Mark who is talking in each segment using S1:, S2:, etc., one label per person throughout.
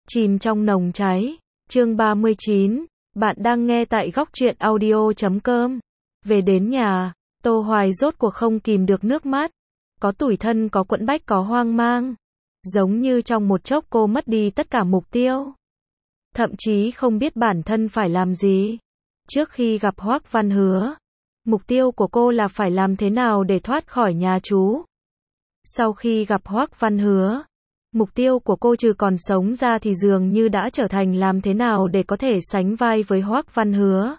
S1: Chìm trong nồng cháy. Chương 39. Bạn đang nghe tại góc truyện audio.com. Về đến nhà, Tô Hoài rốt cuộc không kìm được nước mắt. Có tủi thân, có quẫn bách, có hoang mang. Giống như trong một chốc cô mất đi tất cả mục tiêu. Thậm chí không biết bản thân phải làm gì. Trước khi gặp Hoắc Văn Hứa, mục tiêu của cô là phải làm thế nào để thoát khỏi nhà chú. Sau khi gặp Hoắc Văn Hứa, mục tiêu của cô trừ còn sống ra thì dường như đã trở thành làm thế nào để có thể sánh vai với Hoắc Văn Hứa.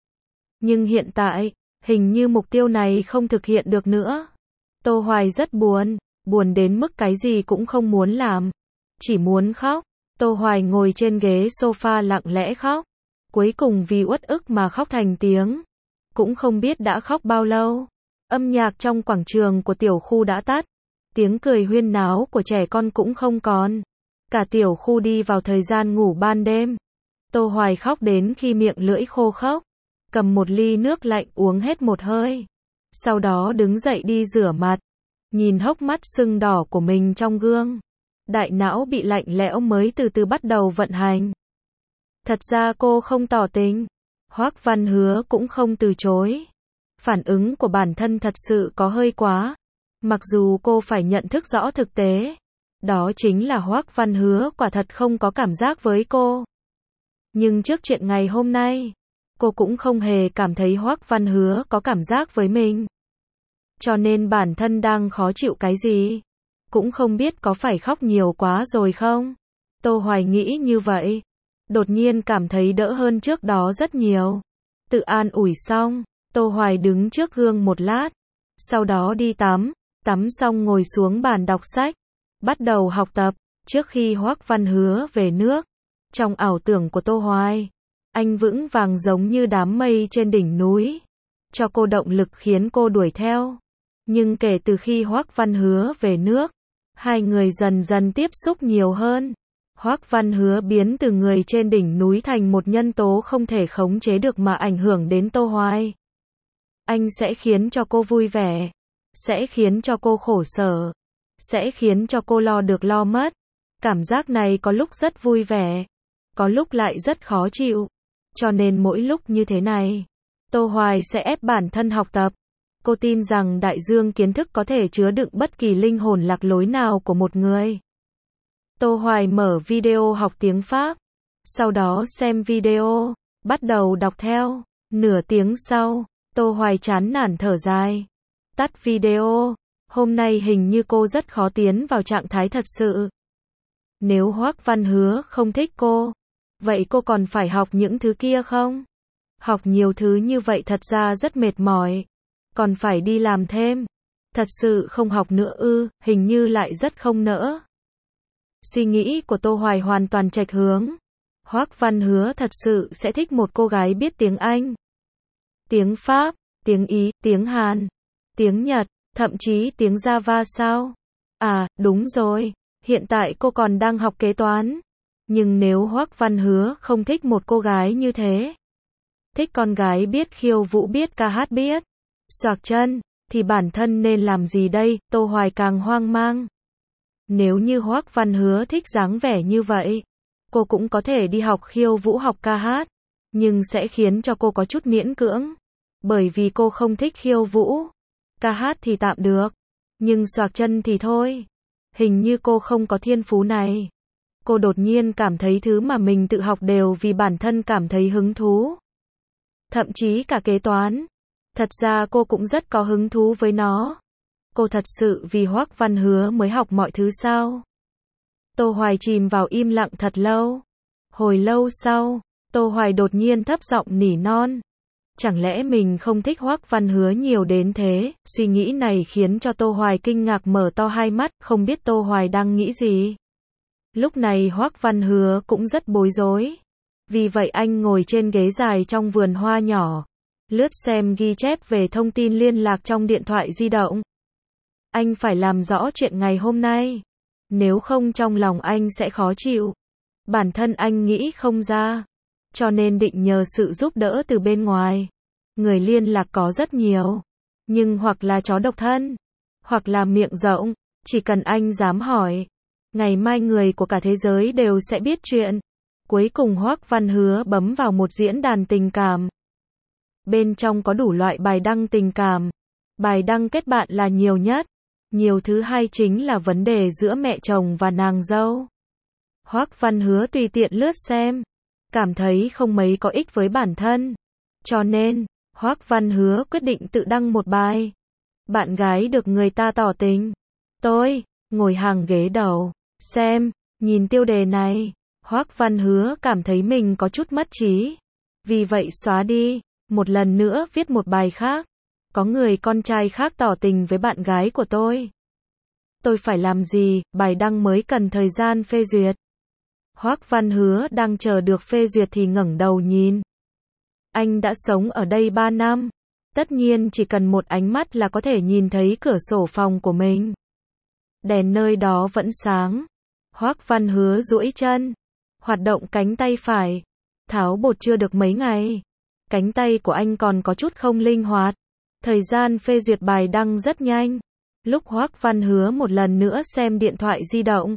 S1: Nhưng hiện tại, hình như mục tiêu này không thực hiện được nữa. Tô Hoài rất buồn, buồn đến mức cái gì cũng không muốn làm, chỉ muốn khóc. Tô Hoài ngồi trên ghế sofa lặng lẽ khóc, cuối cùng vì uất ức mà khóc thành tiếng. Cũng không biết đã khóc bao lâu. Âm nhạc trong quảng trường của tiểu khu đã tắt, tiếng cười huyên náo của trẻ con cũng không còn. Cả tiểu khu đi vào thời gian ngủ ban đêm. Tô Hoài khóc đến khi miệng lưỡi khô khốc, cầm một ly nước lạnh uống hết một hơi. Sau đó đứng dậy đi rửa mặt, nhìn hốc mắt sưng đỏ của mình trong gương. Đại não bị lạnh lẽo mới từ từ bắt đầu vận hành. Thật ra cô không tỏ tình, Hoắc Văn Hứa cũng không từ chối. Phản ứng của bản thân thật sự có hơi quá. Mặc dù cô phải nhận thức rõ thực tế, đó chính là Hoắc Văn Hứa quả thật không có cảm giác với cô. Nhưng trước chuyện ngày hôm nay, cô cũng không hề cảm thấy Hoắc Văn Hứa có cảm giác với mình. Cho nên bản thân đang khó chịu cái gì, cũng không biết có phải khóc nhiều quá rồi không. Tô Hoài nghĩ như vậy, đột nhiên cảm thấy đỡ hơn trước đó rất nhiều. Tự an ủi xong, Tô Hoài đứng trước gương một lát, sau đó đi tắm xong ngồi xuống bàn đọc sách, bắt đầu học tập. Trước khi Hoắc Văn Hứa về nước, trong ảo tưởng của Tô Hoài, anh vững vàng giống như đám mây trên đỉnh núi, cho cô động lực khiến cô đuổi theo. Nhưng kể từ khi Hoắc Văn Hứa về nước, hai người dần dần tiếp xúc nhiều hơn. Hoắc Văn Hứa biến từ người trên đỉnh núi thành một nhân tố không thể khống chế được mà ảnh hưởng đến Tô Hoài. Anh sẽ khiến cho cô vui vẻ, sẽ khiến cho cô khổ sở, sẽ khiến cho cô lo được lo mất. Cảm giác này có lúc rất vui vẻ, có lúc lại rất khó chịu. Cho nên mỗi lúc như thế này, Tô Hoài sẽ ép bản thân học tập. Cô tin rằng đại dương kiến thức có thể chứa đựng bất kỳ linh hồn lạc lối nào của một người. Tô Hoài mở video học tiếng Pháp, sau đó xem video, bắt đầu đọc theo. Nửa tiếng sau, Tô Hoài chán nản thở dài, tắt video. Hôm nay hình như cô rất khó tiến vào trạng thái thật sự. Nếu Hoắc Văn Hứa không thích cô, vậy cô còn phải học những thứ kia không? Học nhiều thứ như vậy thật ra rất mệt mỏi, còn phải đi làm thêm. Thật sự không học nữa ư? Hình như lại rất không nỡ. Suy nghĩ của Tô Hoài hoàn toàn chệch hướng. Hoắc Văn Hứa thật sự sẽ thích một cô gái biết tiếng Anh, tiếng Pháp, tiếng Ý, tiếng Hàn, tiếng Nhật, thậm chí tiếng Java sao? À, đúng rồi, hiện tại cô còn đang học kế toán. Nhưng nếu Hoắc Văn Hứa không thích một cô gái như thế, thích con gái biết khiêu vũ, biết ca hát, biết xoạc chân, thì bản thân nên làm gì đây? Tô Hoài càng hoang mang. Nếu như Hoắc Văn Hứa thích dáng vẻ như vậy, cô cũng có thể đi học khiêu vũ, học ca hát, nhưng sẽ khiến cho cô có chút miễn cưỡng, bởi vì cô không thích khiêu vũ. Ca hát thì tạm được, nhưng xoạc chân thì thôi. Hình như cô không có thiên phú này. Cô đột nhiên cảm thấy thứ mà mình tự học đều vì bản thân cảm thấy hứng thú. Thậm chí cả kế toán. Thật ra cô cũng rất có hứng thú với nó. Cô thật sự vì Hoắc Văn Hứa mới học mọi thứ sao? Tô Hoài chìm vào im lặng thật lâu. Hồi lâu sau, Tô Hoài đột nhiên thấp giọng nỉ non. Chẳng lẽ mình không thích Hoắc Văn Hứa nhiều đến thế? Suy nghĩ này khiến cho Tô Hoài kinh ngạc mở to hai mắt, không biết Tô Hoài đang nghĩ gì. Lúc này Hoắc Văn Hứa cũng rất bối rối. Vì vậy anh ngồi trên ghế dài trong vườn hoa nhỏ, lướt xem ghi chép về thông tin liên lạc trong điện thoại di động. Anh phải làm rõ chuyện ngày hôm nay, nếu không trong lòng anh sẽ khó chịu. Bản thân anh nghĩ không ra, cho nên định nhờ sự giúp đỡ từ bên ngoài. Người liên lạc có rất nhiều, nhưng hoặc là chó độc thân, hoặc là miệng rộng, chỉ cần anh dám hỏi, Ngày mai người của cả thế giới đều sẽ biết chuyện. Cuối cùng Hoắc Văn Hứa bấm vào một diễn đàn tình cảm. Bên trong có đủ loại bài đăng tình cảm. Bài đăng kết bạn là nhiều nhất. Nhiều thứ hai chính là vấn đề giữa mẹ chồng và nàng dâu. Hoắc Văn Hứa tùy tiện lướt xem. Cảm thấy không mấy có ích với bản thân. Cho nên, Hoắc Văn Hứa quyết định tự đăng một bài. Bạn gái được người ta tỏ tình. Tôi, ngồi hàng ghế đầu, xem, nhìn tiêu đề này. Hoắc Văn Hứa cảm thấy mình có chút mất trí. Vì vậy xóa đi, một lần nữa viết một bài khác. Có người con trai khác tỏ tình với bạn gái của tôi. Tôi phải làm gì, bài đăng mới cần thời gian phê duyệt. Hoắc Văn Hứa đang chờ được phê duyệt thì ngẩng đầu nhìn. Anh đã sống ở đây 3 năm. Tất nhiên chỉ cần một ánh mắt là có thể nhìn thấy cửa sổ phòng của mình. Đèn nơi đó vẫn sáng. Hoắc Văn Hứa duỗi chân, hoạt động cánh tay phải. Tháo bột chưa được mấy ngày. Cánh tay của anh còn có chút không linh hoạt. Thời gian phê duyệt bài đăng rất nhanh. Lúc Hoắc Văn Hứa một lần nữa xem điện thoại di động.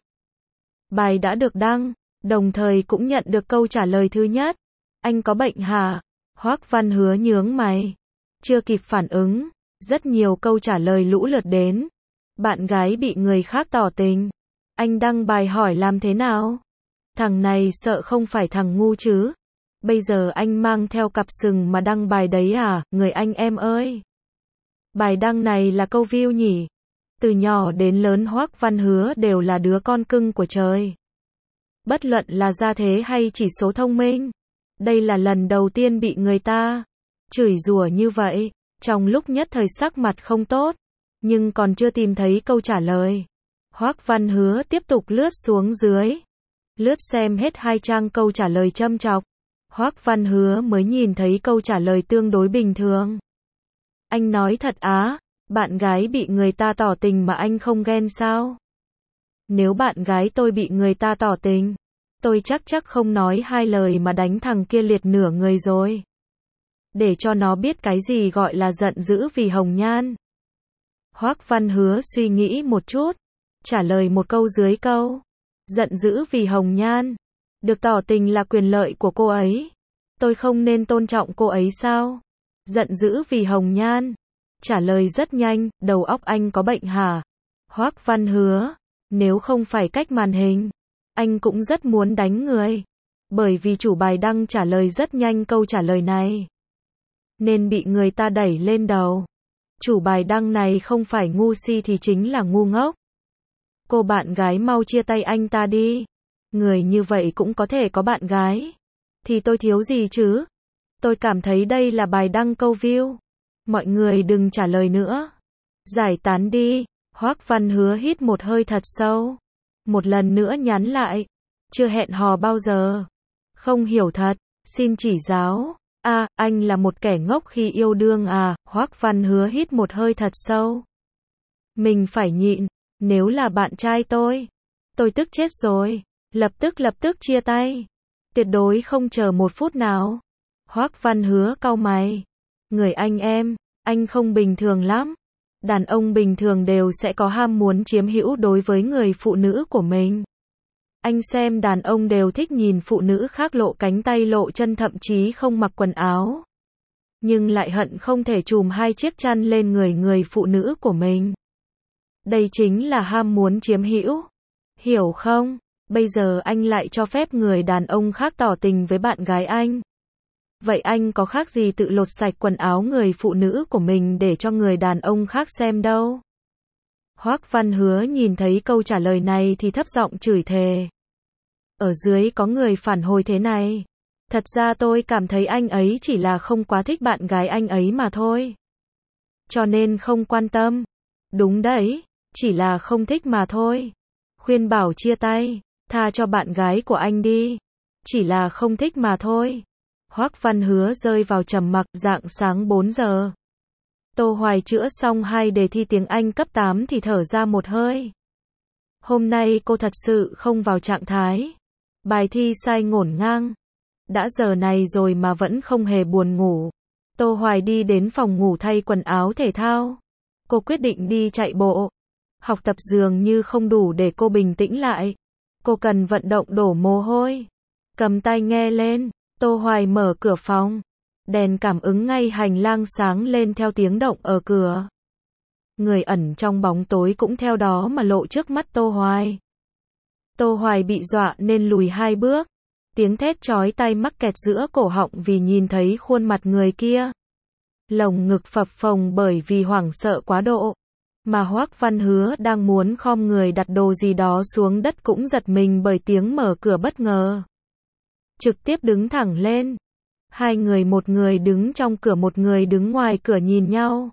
S1: Bài đã được đăng, đồng thời cũng nhận được câu trả lời thứ nhất. Anh có bệnh hả? Hoắc Văn Hứa nhướng mày. Chưa kịp phản ứng, rất nhiều câu trả lời lũ lượt đến. Bạn gái bị người khác tỏ tình. Anh đăng bài hỏi làm thế nào? Thằng này sợ không phải thằng ngu chứ. Bây giờ anh mang theo cặp sừng mà đăng bài đấy à, người anh em ơi. Bài đăng này là câu view nhỉ? Từ nhỏ đến lớn Hoắc Văn Hứa đều là đứa con cưng của trời. Bất luận là gia thế hay chỉ số thông minh. Đây là lần đầu tiên bị người ta chửi rủa như vậy. Trong lúc nhất thời sắc mặt không tốt. Nhưng còn chưa tìm thấy câu trả lời. Hoắc Văn Hứa tiếp tục lướt xuống dưới. Lướt xem hết 2 trang câu trả lời châm chọc. Hoắc Văn Hứa mới nhìn thấy câu trả lời tương đối bình thường. Anh nói thật á, bạn gái bị người ta tỏ tình mà anh không ghen sao? Nếu bạn gái tôi bị người ta tỏ tình, tôi chắc không nói 2 lời mà đánh thằng kia liệt nửa người rồi. Để cho nó biết cái gì gọi là giận dữ vì hồng nhan. Hoắc Văn Hứa suy nghĩ một chút, trả lời một câu dưới câu. Giận dữ vì hồng nhan. Được tỏ tình là quyền lợi của cô ấy. Tôi không nên tôn trọng cô ấy sao? Giận dữ vì hồng nhan. Trả lời rất nhanh, đầu óc anh có bệnh hả? Hoắc Văn Hứa, nếu không phải cách màn hình, anh cũng rất muốn đánh người. Bởi vì chủ bài đăng trả lời rất nhanh câu trả lời này. Nên bị người ta đẩy lên đầu. Chủ bài đăng này không phải ngu si thì chính là ngu ngốc. Cô bạn gái mau chia tay anh ta đi. Người như vậy cũng có thể có bạn gái. Thì tôi thiếu gì chứ? Tôi cảm thấy đây là bài đăng câu view. Mọi người đừng trả lời nữa. Giải tán đi. Hoắc Văn Hứa hít một hơi thật sâu. Một lần nữa nhắn lại. Chưa hẹn hò bao giờ. Không hiểu thật. Xin chỉ giáo. Anh là một kẻ ngốc khi yêu đương à? Hoắc Văn Hứa hít một hơi thật sâu. Mình phải nhịn. Nếu là bạn trai tôi tức chết rồi. Lập tức chia tay. Tuyệt đối không chờ 1 phút nào. Hoắc Văn Hứa cau mày. Người anh em, anh không bình thường lắm. Đàn ông bình thường đều sẽ có ham muốn chiếm hữu đối với người phụ nữ của mình. Anh xem đàn ông đều thích nhìn phụ nữ khác lộ cánh tay lộ chân thậm chí không mặc quần áo. Nhưng lại hận không thể chùm 2 chiếc chăn lên người phụ nữ của mình. Đây chính là ham muốn chiếm hữu. Hiểu không? Bây giờ anh lại cho phép người đàn ông khác tỏ tình với bạn gái anh. Vậy anh có khác gì tự lột sạch quần áo người phụ nữ của mình để cho người đàn ông khác xem đâu. Hoắc Văn Hứa nhìn thấy câu trả lời này thì thấp giọng chửi thề. Ở dưới có người phản hồi thế này. Thật ra tôi cảm thấy anh ấy chỉ là không quá thích bạn gái anh ấy mà thôi. Cho nên không quan tâm. Đúng đấy, chỉ là không thích mà thôi. Khuyên bảo chia tay, tha cho bạn gái của anh đi. Chỉ là không thích mà thôi. Hoắc Văn Hứa rơi vào trầm mặc. Rạng sáng 4 giờ. Tô Hoài chữa xong 2 đề thi tiếng Anh cấp 8 thì thở ra một hơi. Hôm nay cô thật sự không vào trạng thái. Bài thi sai ngổn ngang. Đã giờ này rồi mà vẫn không hề buồn ngủ. Tô Hoài đi đến phòng ngủ thay quần áo thể thao. Cô quyết định đi chạy bộ. Học tập dường như không đủ để cô bình tĩnh lại. Cô cần vận động đổ mồ hôi. Cầm tai nghe lên, Tô Hoài mở cửa phòng. Đèn cảm ứng ngay hành lang sáng lên theo tiếng động ở cửa. Người ẩn trong bóng tối cũng theo đó mà lộ trước mắt Tô Hoài. Tô Hoài bị dọa nên lùi 2 bước. Tiếng thét chói tai mắc kẹt giữa cổ họng vì nhìn thấy khuôn mặt người kia. Lồng ngực phập phồng bởi vì hoảng sợ quá độ. Mà Hoắc Văn Hứa đang muốn khom người đặt đồ gì đó xuống đất cũng giật mình bởi tiếng mở cửa bất ngờ. Trực tiếp đứng thẳng lên. Hai người, một người đứng trong cửa, một người đứng ngoài cửa nhìn nhau.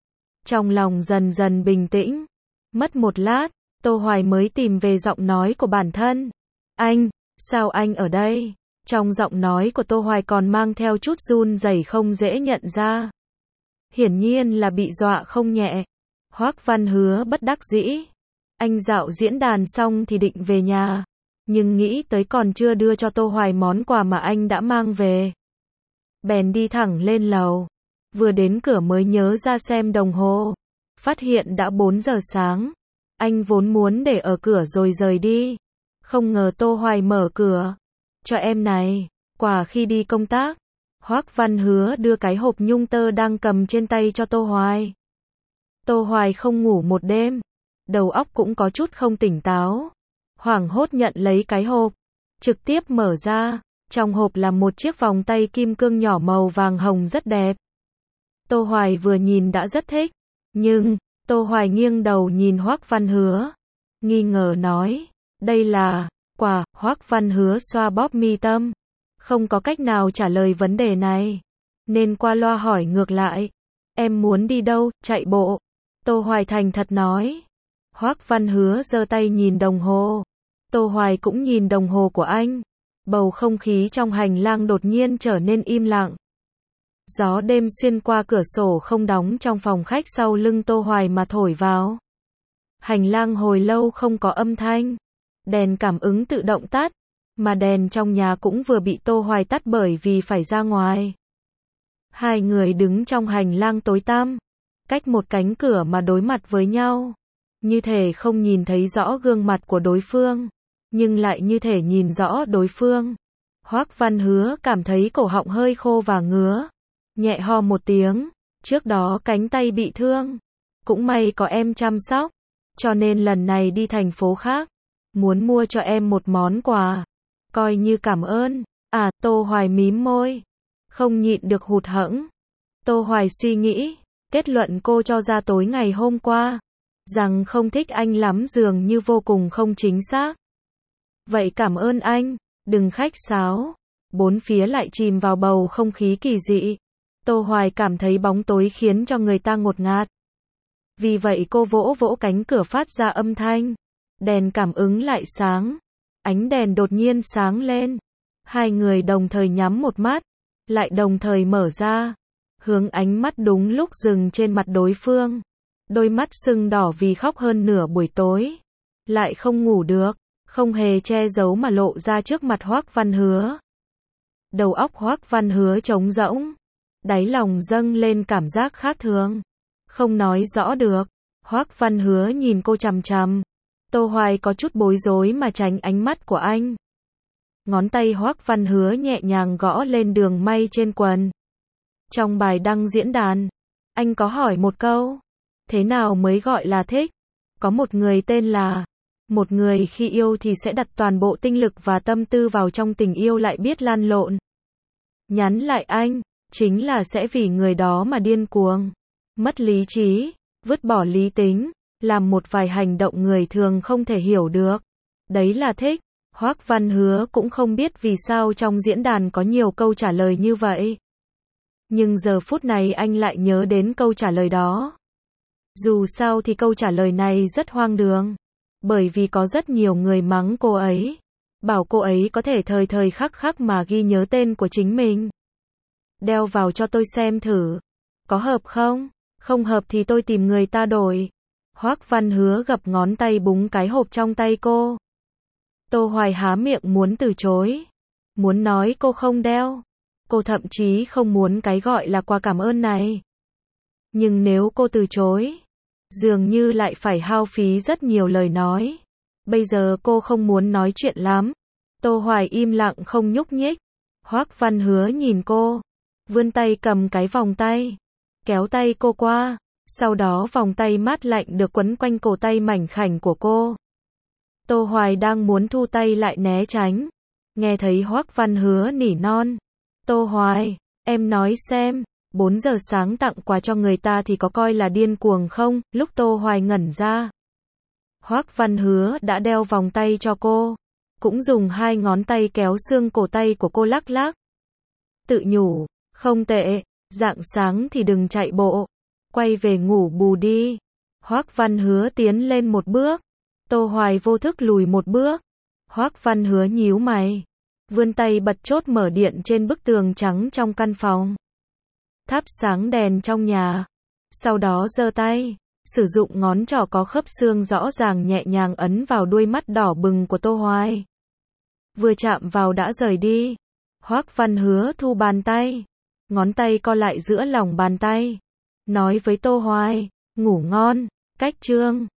S1: Trong lòng dần dần bình tĩnh. Mất một lát, Tô Hoài mới tìm về giọng nói của bản thân. Anh, sao anh ở đây? Trong giọng nói của Tô Hoài còn mang theo chút run rẩy không dễ nhận ra. Hiển nhiên là bị dọa không nhẹ. Hoắc Văn Hứa bất đắc dĩ. Anh dạo diễn đàn xong thì định về nhà. Nhưng nghĩ tới còn chưa đưa cho Tô Hoài món quà mà anh đã mang về. Bèn đi thẳng lên lầu. Vừa đến cửa mới nhớ ra xem đồng hồ. Phát hiện đã 4 giờ sáng. Anh vốn muốn để ở cửa rồi rời đi. Không ngờ Tô Hoài mở cửa. Cho em này, quà khi đi công tác. Hoắc Văn Hứa đưa cái hộp nhung tơ đang cầm trên tay cho Tô Hoài. Tô Hoài không ngủ một đêm. Đầu óc cũng có chút không tỉnh táo. Hoảng hốt nhận lấy cái hộp. Trực tiếp mở ra. Trong hộp là một chiếc vòng tay kim cương nhỏ màu vàng hồng rất đẹp. Tô Hoài vừa nhìn đã rất thích. Nhưng, Tô Hoài nghiêng đầu nhìn Hoắc Văn Hứa. Nghi ngờ nói, đây là quà. Hoắc Văn Hứa xoa bóp mi tâm. Không có cách nào trả lời vấn đề này. Nên qua loa hỏi ngược lại. Em muốn đi đâu, chạy bộ? Tô Hoài thành thật nói. Hoắc Văn Hứa giơ tay nhìn đồng hồ. Tô Hoài cũng nhìn đồng hồ của anh. Bầu không khí trong hành lang đột nhiên trở nên im lặng. Gió đêm xuyên qua cửa sổ không đóng trong phòng khách sau lưng Tô Hoài mà thổi vào. Hành lang hồi lâu không có âm thanh. Đèn cảm ứng tự động tắt. Mà đèn trong nhà cũng vừa bị Tô Hoài tắt bởi vì phải ra ngoài. Hai người đứng trong hành lang tối tăm. Cách một cánh cửa mà đối mặt với nhau. Như thể không nhìn thấy rõ gương mặt của đối phương. Nhưng lại như thể nhìn rõ đối phương. Hoắc Văn Hứa cảm thấy cổ họng hơi khô và ngứa. Nhẹ ho một tiếng. Trước đó cánh tay bị thương. Cũng may có em chăm sóc. Cho nên lần này đi thành phố khác. Muốn mua cho em một món quà. Coi như cảm ơn. À, Tô Hoài mím môi. Không nhịn được hụt hẫng. Tô Hoài suy nghĩ. Kết luận cô cho ra tối ngày hôm qua. Rằng không thích anh lắm dường như vô cùng không chính xác. Vậy cảm ơn anh. Đừng khách sáo. Bốn phía lại chìm vào bầu không khí kỳ dị. Tô Hoài cảm thấy bóng tối khiến cho người ta ngột ngạt. Vì vậy cô vỗ vỗ cánh cửa phát ra âm thanh. Đèn cảm ứng lại sáng. Ánh đèn đột nhiên sáng lên. Hai người đồng thời nhắm một mắt. Lại đồng thời mở ra. Hướng ánh mắt đúng lúc dừng trên mặt đối phương. Đôi mắt sưng đỏ vì khóc hơn nửa buổi tối. Lại không ngủ được. Không hề che giấu mà lộ ra trước mặt Hoắc Văn Hứa. Đầu óc Hoắc Văn Hứa trống rỗng. Đáy lòng dâng lên cảm giác khác thường. Không nói rõ được. Hoắc Văn Hứa nhìn cô chằm chằm. Tô Hoài có chút bối rối mà tránh ánh mắt của anh. Ngón tay Hoắc Văn Hứa nhẹ nhàng gõ lên đường may trên quần. Trong bài đăng diễn đàn, anh có hỏi một câu. Thế nào mới gọi là thích? Có một người tên là. Một người khi yêu thì sẽ đặt toàn bộ tinh lực và tâm tư vào trong tình yêu lại biết lan lộn. Nhắn lại anh, chính là sẽ vì người đó mà điên cuồng. Mất lý trí, vứt bỏ lý tính, làm một vài hành động người thường không thể hiểu được. Đấy là thích. Hoắc Văn Hứa cũng không biết vì sao trong diễn đàn có nhiều câu trả lời như vậy. Nhưng giờ phút này anh lại nhớ đến câu trả lời đó. Dù sao thì câu trả lời này rất hoang đường. Bởi vì có rất nhiều người mắng cô ấy. Bảo cô ấy có thể thời thời khắc khắc mà ghi nhớ tên của chính mình. Đeo vào cho tôi xem thử. Có hợp không? Không hợp thì tôi tìm người ta đổi. Hoắc Văn Hứa gập ngón tay búng cái hộp trong tay cô. Tô Hoài há miệng muốn từ chối. Muốn nói cô không đeo. Cô thậm chí không muốn cái gọi là quà cảm ơn này. Nhưng nếu cô từ chối, dường như lại phải hao phí rất nhiều lời nói. Bây giờ cô không muốn nói chuyện lắm. Tô Hoài im lặng không nhúc nhích. Hoắc Văn Hứa nhìn cô, vươn tay cầm cái vòng tay, kéo tay cô qua, sau đó vòng tay mát lạnh được quấn quanh cổ tay mảnh khảnh của cô. Tô Hoài đang muốn thu tay lại né tránh, nghe thấy Hoắc Văn Hứa nỉ non. Tô Hoài, em nói xem, 4 giờ sáng tặng quà cho người ta thì có coi là điên cuồng không? Lúc Tô Hoài ngẩn ra, Hoắc Văn Hứa đã đeo vòng tay cho cô, cũng dùng 2 ngón tay kéo xương cổ tay của cô lắc lắc. Tự nhủ, không tệ, rạng sáng thì đừng chạy bộ, quay về ngủ bù đi. Hoắc Văn Hứa tiến lên một bước, Tô Hoài vô thức lùi một bước. Hoắc Văn Hứa nhíu mày, vươn tay bật chốt mở điện trên bức tường trắng trong căn phòng, thắp sáng đèn trong nhà, sau đó giơ tay, sử dụng ngón trỏ có khớp xương rõ ràng nhẹ nhàng ấn vào đuôi mắt đỏ bừng của Tô Hoài. Vừa chạm vào đã rời đi. Hoắc Văn Hứa thu bàn tay, ngón tay co lại giữa lòng bàn tay, nói với Tô Hoài, ngủ ngon, cách chương.